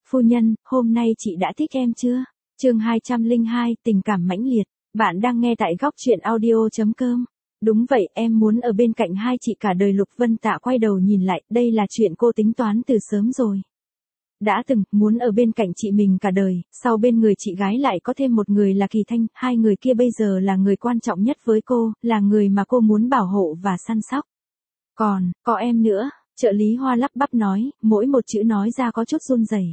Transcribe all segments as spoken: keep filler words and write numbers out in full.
Phu nhân, hôm nay chị đã thích em chưa? Chương hai trăm lẻ hai, tình cảm mãnh liệt. Bạn đang nghe tại góc truyện audio chấm com. Đúng vậy, em muốn ở bên cạnh hai chị cả đời. Lục Vân Tạ quay đầu nhìn lại, đây là chuyện cô tính toán từ sớm rồi. Đã từng, muốn ở bên cạnh chị mình cả đời, sau bên người chị gái lại có thêm một người là Kỳ Thanh, hai người kia bây giờ là người quan trọng nhất với cô, là người mà cô muốn bảo hộ và săn sóc. Còn, có em nữa, trợ lý Hoa lắp bắp nói, mỗi một chữ nói ra có chút run rẩy.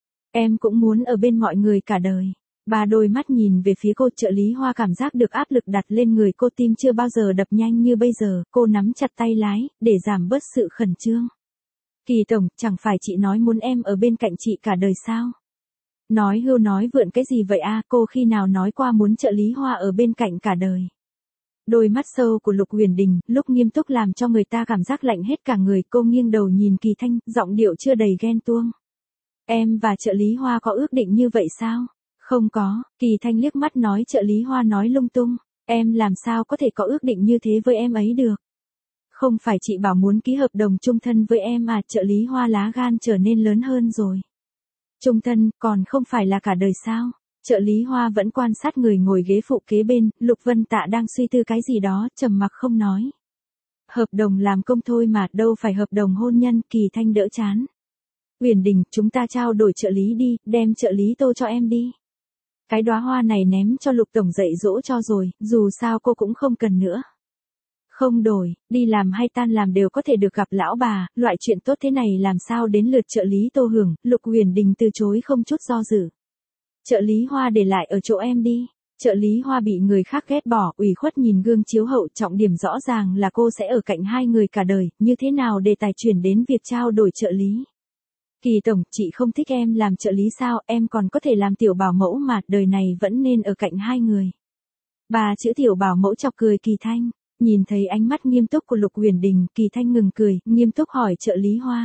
Em cũng muốn ở bên mọi người cả đời. Ba đôi mắt nhìn về phía cô, trợ lý Hoa cảm giác được áp lực đặt lên người cô, tim chưa bao giờ đập nhanh như bây giờ, cô nắm chặt tay lái, để giảm bớt sự khẩn trương. Kỳ tổng, chẳng phải chị nói muốn em ở bên cạnh chị cả đời sao? Nói hưu nói vượn cái gì vậy a? Cô khi nào nói qua muốn trợ lý Hoa ở bên cạnh cả đời? Đôi mắt sâu của Lục Huyền Đình, lúc nghiêm túc làm cho người ta cảm giác lạnh hết cả người, cô nghiêng đầu nhìn Kỳ Thanh, giọng điệu chưa đầy ghen tuông. Em và trợ lý Hoa có ước định như vậy sao? Không có, Kỳ Thanh liếc mắt nói trợ lý Hoa nói lung tung, em làm sao có thể có ước định như thế với em ấy được? Không phải chị bảo muốn ký hợp đồng chung thân với em à? Trợ lý Hoa lá gan trở nên lớn hơn rồi. Chung thân, còn không phải là cả đời sao? Trợ lý Hoa vẫn quan sát người ngồi ghế phụ kế bên, Lục Vân Tạ đang suy tư cái gì đó, trầm mặc không nói. Hợp đồng làm công thôi mà, đâu phải hợp đồng hôn nhân. Kỳ Thanh đỡ chán. Huyền Đình, chúng ta trao đổi trợ lý đi, đem trợ lý Tô cho em đi. Cái đóa hoa này ném cho Lục tổng dạy dỗ cho rồi, dù sao cô cũng không cần nữa. Không đổi, đi làm hay tan làm đều có thể được gặp lão bà, loại chuyện tốt thế này làm sao đến lượt trợ lý Tô hưởng? Lục Huyền Đình từ chối không chút do dự. Trợ lý Hoa để lại ở chỗ em đi. Trợ lý Hoa bị người khác ghét bỏ, ủy khuất nhìn gương chiếu hậu, trọng điểm rõ ràng là cô sẽ ở cạnh hai người cả đời, như thế nào để tài chuyển đến việc trao đổi trợ lý. Kỳ tổng, chị không thích em làm trợ lý sao? Em còn có thể làm tiểu bảo mẫu mà, đời này vẫn nên ở cạnh hai người. Bà chữ tiểu bảo mẫu chọc cười Kỳ Thanh, nhìn thấy ánh mắt nghiêm túc của Lục Huyền Đình, Kỳ Thanh ngừng cười, nghiêm túc hỏi trợ lý Hoa.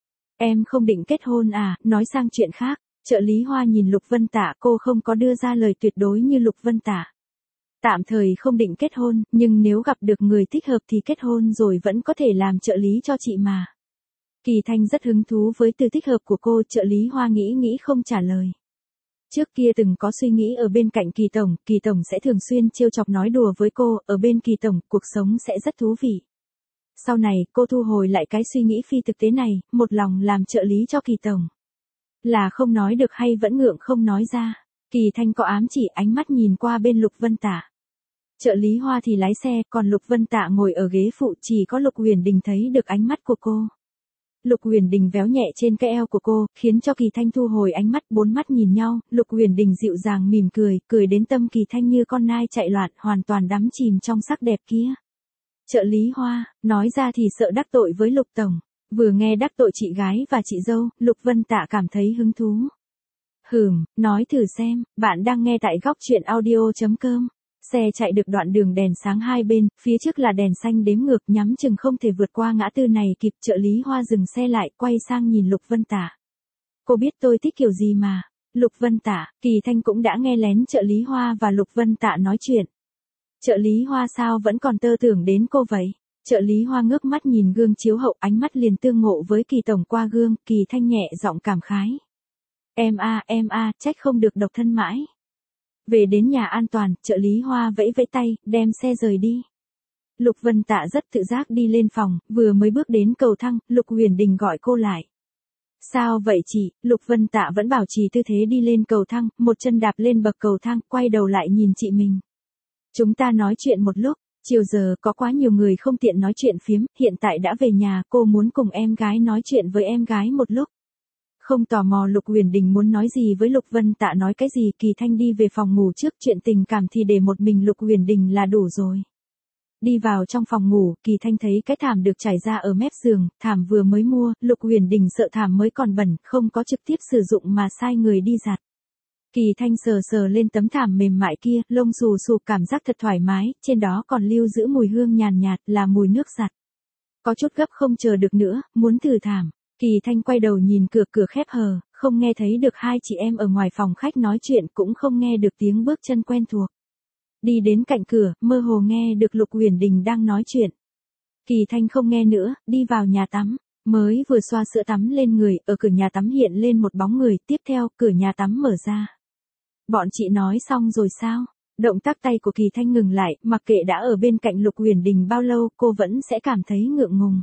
Em không định kết hôn à? Nói sang chuyện khác. Trợ lý Hoa nhìn Lục Vân Tạ, cô không có đưa ra lời tuyệt đối như Lục Vân Tạ. Tạm thời không định kết hôn, nhưng nếu gặp được người thích hợp thì kết hôn rồi vẫn có thể làm trợ lý cho chị mà. Kỳ Thanh rất hứng thú với từ thích hợp của cô, trợ lý Hoa nghĩ nghĩ không trả lời. Trước kia từng có suy nghĩ ở bên cạnh Kỳ tổng, Kỳ tổng sẽ thường xuyên trêu chọc nói đùa với cô, ở bên Kỳ tổng, cuộc sống sẽ rất thú vị. Sau này, cô thu hồi lại cái suy nghĩ phi thực tế này, một lòng làm trợ lý cho Kỳ tổng. Là không nói được hay vẫn ngượng không nói ra? Kỳ Thanh có ám chỉ, ánh mắt nhìn qua bên Lục Vân Tạ. Trợ lý Hoa thì lái xe, còn Lục Vân Tạ ngồi ở ghế phụ, chỉ có Lục Huyền Đình thấy được ánh mắt của cô. Lục Huyền Đình véo nhẹ trên cái eo của cô, khiến cho Kỳ Thanh thu hồi ánh mắt, bốn mắt nhìn nhau, Lục Huyền Đình dịu dàng mỉm cười, cười đến tâm Kỳ Thanh như con nai chạy loạn, hoàn toàn đắm chìm trong sắc đẹp kia. Trợ lý Hoa, nói ra thì sợ đắc tội với Lục tổng. Vừa nghe đắc tội chị gái và chị dâu, Lục Vân Tạ cảm thấy hứng thú. Hừm, nói thử xem, bạn đang nghe tại góc truyện audio chấm com. Xe chạy được đoạn đường đèn sáng hai bên, phía trước là đèn xanh đếm ngược, nhắm chừng không thể vượt qua ngã tư này kịp. Trợ lý Hoa dừng xe lại, quay sang nhìn Lục Vân Tạ. Cô biết tôi thích kiểu gì mà. Lục Vân Tạ, Kỳ Thanh cũng đã nghe lén trợ lý Hoa và Lục Vân Tạ nói chuyện. Trợ lý Hoa sao vẫn còn tơ tưởng đến cô vậy? Trợ lý Hoa ngước mắt nhìn gương chiếu hậu, ánh mắt liền tương ngộ với Kỳ tổng qua gương. Kỳ Thanh nhẹ giọng cảm khái. Em a, à, em a, à, trách không được độc thân mãi. Về đến nhà an toàn, trợ lý Hoa vẫy vẫy tay, đem xe rời đi. Lục Vân Tạ rất tự giác đi lên phòng, vừa mới bước đến cầu thang, Lục Huyền Đình gọi cô lại. Sao vậy chị? Lục Vân Tạ vẫn bảo trì tư thế đi lên cầu thang, một chân đạp lên bậc cầu thang, quay đầu lại nhìn chị mình. Chúng ta nói chuyện một lúc. Chiều giờ có quá nhiều người không tiện nói chuyện phiếm, hiện tại đã về nhà, cô muốn cùng em gái nói chuyện với em gái một lúc. Không tò mò Lục Huyền Đình muốn nói gì với Lục Vân Tạ nói cái gì. Kỳ Thanh đi về phòng ngủ trước, chuyện tình cảm thì để một mình Lục Huyền Đình là đủ rồi. Đi vào trong phòng ngủ, Kỳ Thanh thấy cái thảm được trải ra ở mép giường, thảm vừa mới mua, Lục Huyền Đình sợ thảm mới còn bẩn, không có trực tiếp sử dụng mà sai người đi giặt. Kỳ Thanh sờ sờ lên tấm thảm mềm mại kia, lông xù xù, cảm giác thật thoải mái, trên đó còn lưu giữ mùi hương nhàn nhạt, là mùi nước giặt. Có chút gấp không chờ được nữa, muốn thử thảm. Kỳ Thanh quay đầu nhìn cửa, cửa khép hờ, không nghe thấy được hai chị em ở ngoài phòng khách nói chuyện, cũng không nghe được tiếng bước chân quen thuộc. Đi đến cạnh cửa, mơ hồ nghe được Lục Huyền Đình đang nói chuyện. Kỳ Thanh không nghe nữa, đi vào nhà tắm. Mới vừa xoa sữa tắm lên người, ở cửa nhà tắm hiện lên một bóng người, tiếp theo, cửa nhà tắm mở ra. Bọn chị nói xong rồi sao? Động tác tay của Kỳ Thanh ngừng lại, mặc kệ đã ở bên cạnh Lục Huyền Đình bao lâu, cô vẫn sẽ cảm thấy ngượng ngùng.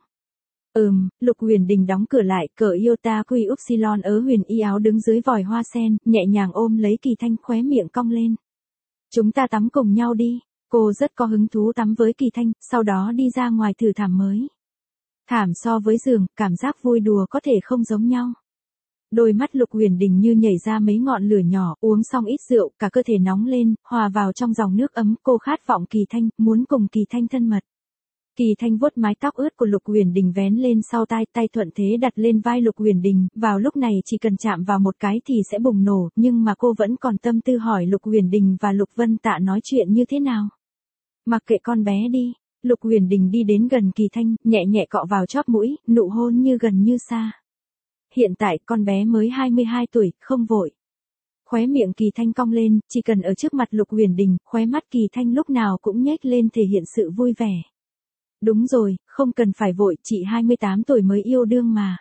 Ừm, Lục Huyền Đình đóng cửa lại, cởi Iota Quy Upsilon ớ huyền y áo đứng dưới vòi hoa sen, nhẹ nhàng ôm lấy Kỳ Thanh, khóe miệng cong lên. Chúng ta tắm cùng nhau đi. Cô rất có hứng thú tắm với Kỳ Thanh, sau đó đi ra ngoài thử thảm mới. Thảm so với giường, cảm giác vui đùa có thể không giống nhau. Đôi mắt Lục Huyền Đình như nhảy ra mấy ngọn lửa nhỏ, uống xong ít rượu, cả cơ thể nóng lên, hòa vào trong dòng nước ấm, cô khát vọng Kỳ Thanh, muốn cùng Kỳ Thanh thân mật. Kỳ Thanh vuốt mái tóc ướt của Lục Huyền Đình vén lên sau tai, tay thuận thế đặt lên vai Lục Huyền Đình, vào lúc này chỉ cần chạm vào một cái thì sẽ bùng nổ, nhưng mà cô vẫn còn tâm tư hỏi Lục Huyền Đình và Lục Vân Tạ nói chuyện như thế nào. Mặc kệ con bé đi. Lục Huyền Đình đi đến gần Kỳ Thanh, nhẹ nhẹ cọ vào chóp mũi, nụ hôn như gần như xa. Hiện tại con bé mới hai mươi hai tuổi, không vội. Khóe miệng Kỳ Thanh cong lên, chỉ cần ở trước mặt Lục Huyền Đình, khóe mắt Kỳ Thanh lúc nào cũng nhếch lên thể hiện sự vui vẻ. Đúng rồi, không cần phải vội, chị hai mươi tám tuổi mới yêu đương mà.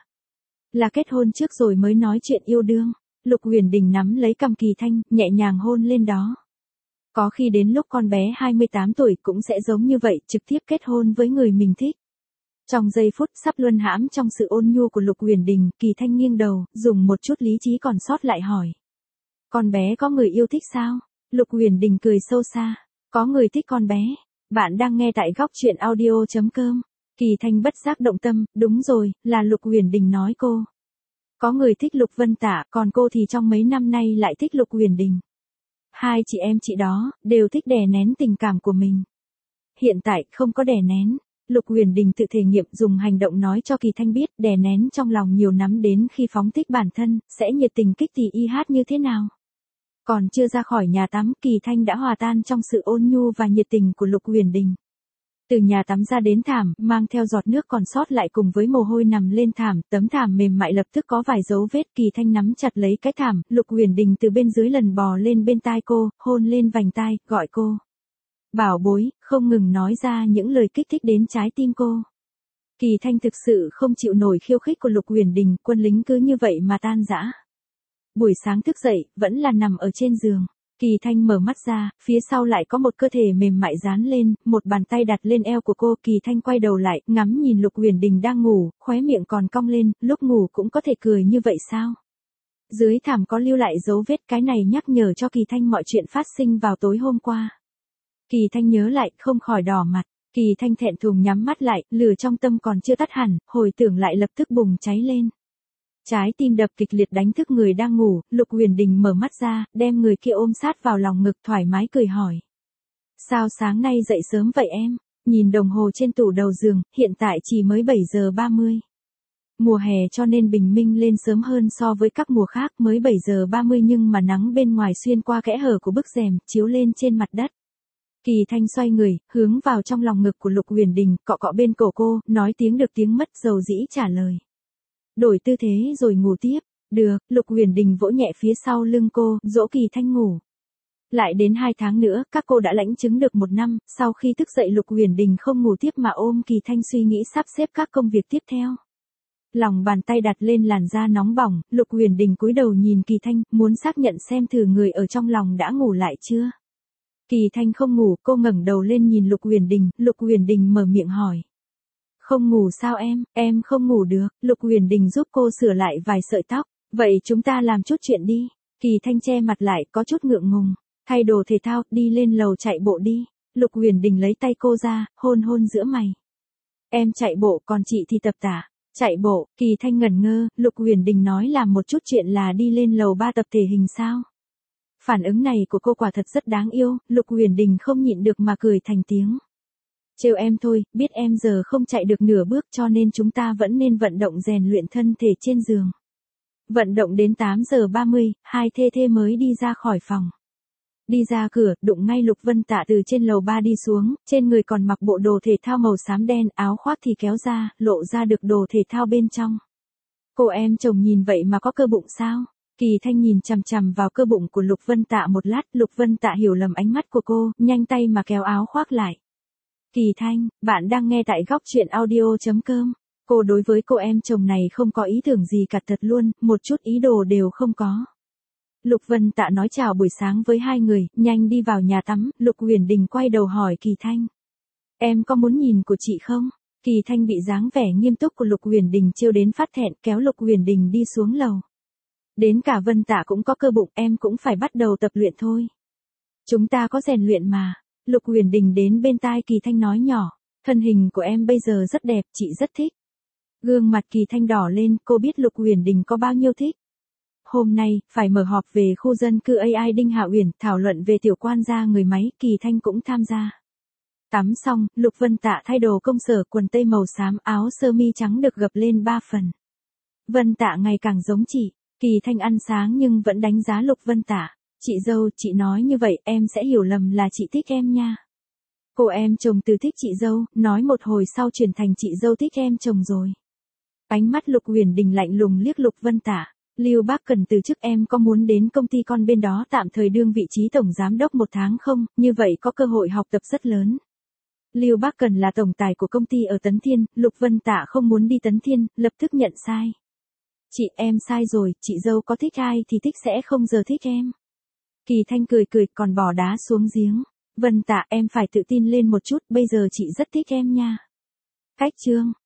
Là kết hôn trước rồi mới nói chuyện yêu đương. Lục Huyền Đình nắm lấy cằm Kỳ Thanh, nhẹ nhàng hôn lên đó. Có khi đến lúc con bé hai mươi tám tuổi cũng sẽ giống như vậy, trực tiếp kết hôn với người mình thích. Trong giây phút sắp luân hãm trong sự ôn nhu của Lục Huyền Đình, Kỳ Thanh nghiêng đầu, dùng một chút lý trí còn sót lại hỏi. Con bé có người yêu thích sao? Lục Huyền Đình cười sâu xa. Có người thích con bé. Bạn đang nghe tại góc truyện audio chấm com. Kỳ Thanh bất giác động tâm, đúng rồi, là Lục Huyền Đình nói cô. Có người thích Lục Vân Tạ, còn cô thì trong mấy năm nay lại thích Lục Huyền Đình. Hai chị em chị đó, đều thích đè nén tình cảm của mình. Hiện tại, không có đè nén. Lục Huyền Đình tự thể nghiệm dùng hành động nói cho Kỳ Thanh biết đè nén trong lòng nhiều năm đến khi phóng thích bản thân, sẽ nhiệt tình kích thì y hát như thế nào. Còn chưa ra khỏi nhà tắm, Kỳ Thanh đã hòa tan trong sự ôn nhu và nhiệt tình của Lục Huyền Đình. Từ nhà tắm ra đến thảm, mang theo giọt nước còn sót lại cùng với mồ hôi nằm lên thảm, tấm thảm mềm mại lập tức có vài dấu vết. Kỳ Thanh nắm chặt lấy cái thảm, Lục Huyền Đình từ bên dưới lần bò lên bên tai cô, hôn lên vành tai, gọi cô. Bảo bối, không ngừng nói ra những lời kích thích đến trái tim cô. Kỳ Thanh thực sự không chịu nổi khiêu khích của Lục Huyền Đình, quân lính cứ như vậy mà tan rã. Buổi sáng thức dậy, vẫn là nằm ở trên giường. Kỳ Thanh mở mắt ra, phía sau lại có một cơ thể mềm mại dán lên, một bàn tay đặt lên eo của cô. Kỳ Thanh quay đầu lại, ngắm nhìn Lục Huyền Đình đang ngủ, khóe miệng còn cong lên, lúc ngủ cũng có thể cười như vậy sao? Dưới thảm có lưu lại dấu vết, cái này nhắc nhở cho Kỳ Thanh mọi chuyện phát sinh vào tối hôm qua. Kỳ Thanh nhớ lại, không khỏi đỏ mặt. Kỳ Thanh thẹn thùng nhắm mắt lại, lửa trong tâm còn chưa tắt hẳn, hồi tưởng lại lập tức bùng cháy lên. Trái tim đập kịch liệt đánh thức người đang ngủ, Lục Huyền Đình mở mắt ra, đem người kia ôm sát vào lòng ngực, thoải mái cười hỏi. Sao sáng nay dậy sớm vậy em? Nhìn đồng hồ trên tủ đầu giường, hiện tại chỉ mới bảy giờ ba mươi. Mùa hè cho nên bình minh lên sớm hơn so với các mùa khác, mới bảy giờ ba mươi nhưng mà nắng bên ngoài xuyên qua kẽ hở của bức rèm, chiếu lên trên mặt đất. Kỳ Thanh xoay người, hướng vào trong lòng ngực của Lục Huyền Đình, cọ cọ bên cổ cô, nói tiếng được tiếng mất, dầu dĩ trả lời. Đổi tư thế rồi ngủ tiếp. Được, Lục Huyền Đình vỗ nhẹ phía sau lưng cô, dỗ Kỳ Thanh ngủ. Lại đến hai tháng nữa, các cô đã lãnh chứng được một năm, sau khi thức dậy Lục Huyền Đình không ngủ tiếp mà ôm Kỳ Thanh suy nghĩ sắp xếp các công việc tiếp theo. Lòng bàn tay đặt lên làn da nóng bỏng, Lục Huyền Đình cúi đầu nhìn Kỳ Thanh, muốn xác nhận xem thử người ở trong lòng đã ngủ lại chưa. Kỳ Thanh không ngủ, cô ngẩng đầu lên nhìn Lục Huyền Đình, Lục Huyền Đình mở miệng hỏi. Không ngủ sao em, em không ngủ được. Lục Huyền Đình giúp cô sửa lại vài sợi tóc. Vậy chúng ta làm chút chuyện đi. Kỳ Thanh che mặt lại, có chút ngượng ngùng. Thay đồ thể thao, đi lên lầu chạy bộ đi. Lục Huyền Đình lấy tay cô ra, hôn hôn giữa mày. Em chạy bộ, còn chị thì tập tả. Chạy bộ, Kỳ Thanh ngẩn ngơ, Lục Huyền Đình nói làm một chút chuyện là đi lên lầu ba tập thể hình sao. Phản ứng này của cô quả thật rất đáng yêu, Lục Huyền Đình không nhịn được mà cười thành tiếng. Trêu em thôi, biết em giờ không chạy được nửa bước cho nên chúng ta vẫn nên vận động rèn luyện thân thể trên giường. Vận động đến tám giờ ba mươi, hai thê thê mới đi ra khỏi phòng. Đi ra cửa, đụng ngay Lục Vân Tạ từ trên lầu ba đi xuống, trên người còn mặc bộ đồ thể thao màu xám đen, áo khoác thì kéo ra, lộ ra được đồ thể thao bên trong. Cô em chồng nhìn vậy mà có cơ bụng sao? Kỳ Thanh nhìn chằm chằm vào cơ bụng của Lục Vân Tạ một lát, Lục Vân Tạ hiểu lầm ánh mắt của cô, nhanh tay mà kéo áo khoác lại. Kỳ Thanh, bạn đang nghe tại góc truyện audio chấm com. Cô đối với cô em chồng này không có ý tưởng gì cả thật luôn, một chút ý đồ đều không có. Lục Vân Tạ nói chào buổi sáng với hai người, nhanh đi vào nhà tắm, Lục Huyền Đình quay đầu hỏi Kỳ Thanh. Em có muốn nhìn của chị không? Kỳ Thanh bị dáng vẻ nghiêm túc của Lục Huyền Đình trêu đến phát thẹn, kéo Lục Huyền Đình đi xuống lầu. Đến cả Vân Tạ cũng có cơ bụng, em cũng phải bắt đầu tập luyện thôi. Chúng ta có rèn luyện mà. Lục Huyền Đình đến bên tai Kỳ Thanh nói nhỏ, thân hình của em bây giờ rất đẹp, chị rất thích. Gương mặt Kỳ Thanh đỏ lên, cô biết Lục Huyền Đình có bao nhiêu thích. Hôm nay, phải mở họp về khu dân cư a i Đinh Hạ Uyển, thảo luận về tiểu quan gia người máy, Kỳ Thanh cũng tham gia. Tắm xong, Lục Vân Tạ thay đồ công sở, quần tây màu xám, áo sơ mi trắng được gập lên ba phần. Vân Tạ ngày càng giống chị. Kỳ Thanh ăn sáng nhưng vẫn đánh giá Lục Vân Tạ. Chị dâu, chị nói như vậy, em sẽ hiểu lầm là chị thích em nha. Cô em chồng từ thích chị dâu, nói một hồi sau chuyển thành chị dâu thích em chồng rồi. Ánh mắt Lục Huyền Đình lạnh lùng liếc Lục Vân Tạ. Lưu Bác Cần từ chức, em có muốn đến công ty con bên đó tạm thời đương vị trí tổng giám đốc một tháng không, như vậy có cơ hội học tập rất lớn. Lưu Bác Cần là tổng tài của công ty ở Tấn Thiên, Lục Vân Tạ không muốn đi Tấn Thiên, lập tức nhận sai. Chị, em sai rồi, chị dâu có thích ai thì thích sẽ không giờ thích em. Kỳ Thanh cười cười, còn bỏ đá xuống giếng. Vân Tạ, em phải tự tin lên một chút, bây giờ chị rất thích em nha. Cách chương